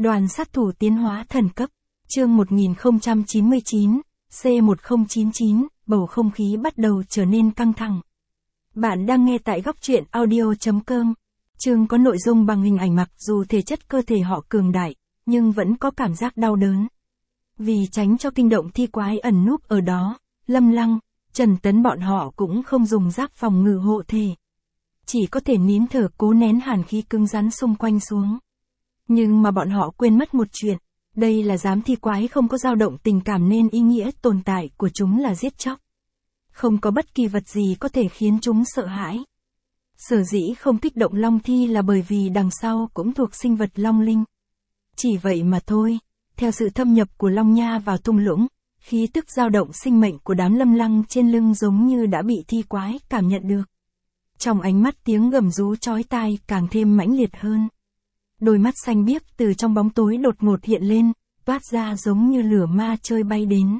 Đoàn sát thủ tiến hóa thần cấp, chương 1099, C1099, bầu không khí bắt đầu trở nên căng thẳng. Bạn đang nghe tại góc truyện audio.com. Chương có nội dung bằng hình ảnh mặc dù thể chất cơ thể họ cường đại, nhưng vẫn có cảm giác đau đớn. Vì tránh cho kinh động thi quái ẩn núp ở đó, Lâm Lăng, Trần Tấn bọn họ cũng không dùng giáp phòng ngự hộ thể. Chỉ có thể nín thở cố nén hàn khí cứng rắn xung quanh xuống. Nhưng mà bọn họ quên mất một chuyện, đây là giám thi quái không có dao động tình cảm nên ý nghĩa tồn tại của chúng là giết chóc. Không có bất kỳ vật gì có thể khiến chúng sợ hãi. Sở dĩ không kích động long thi là bởi vì đằng sau cũng thuộc sinh vật long linh. Chỉ vậy mà thôi, theo sự thâm nhập của Long Nha vào thung lũng, khí tức dao động sinh mệnh của đám Lâm Lăng trên lưng giống như đã bị thi quái cảm nhận được. Trong ánh mắt tiếng gầm rú chói tai càng thêm mãnh liệt hơn. Đôi mắt xanh biếc từ trong bóng tối đột ngột hiện lên, toát ra giống như lửa ma chơi bay đến.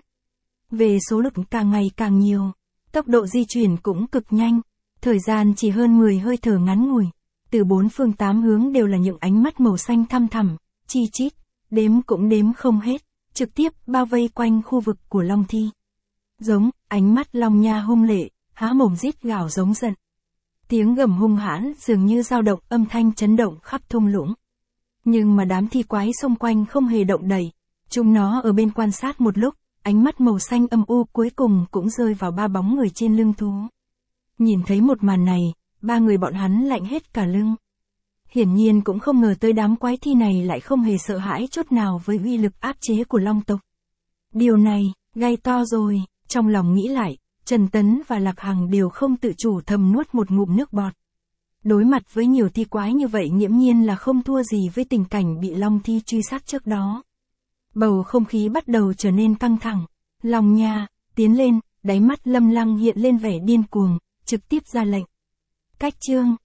Về số lượng càng ngày càng nhiều, tốc độ di chuyển cũng cực nhanh, thời gian chỉ hơn 10 hơi thở ngắn ngủi. Từ bốn phương tám hướng đều là những ánh mắt màu xanh thăm thẳm, chi chít, đếm cũng đếm không hết, trực tiếp bao vây quanh khu vực của Long Thi. Giống, ánh mắt Long Nha hung lệ, há mồm rít gào giống giận. Tiếng gầm hung hãn dường như dao động âm thanh chấn động khắp thung lũng. Nhưng mà đám thi quái xung quanh không hề động đậy, chúng nó ở bên quan sát một lúc, ánh mắt màu xanh âm u cuối cùng cũng rơi vào ba bóng người trên lưng thú. Nhìn thấy một màn này, ba người bọn hắn lạnh hết cả lưng. Hiển nhiên cũng không ngờ tới đám quái thi này lại không hề sợ hãi chút nào với uy lực áp chế của Long tộc. Điều này, gay to rồi, trong lòng nghĩ lại, Trần Tấn và Lạc Hằng đều không tự chủ thầm nuốt một ngụm nước bọt. Đối mặt với nhiều thi quái như vậy nghiễm nhiên là không thua gì với tình cảnh bị Long Thi truy sát trước đó. Bầu không khí bắt đầu trở nên căng thẳng. Long Nha, tiến lên, đáy mắt Lâm Lăng hiện lên vẻ điên cuồng, trực tiếp ra lệnh. Cách chương,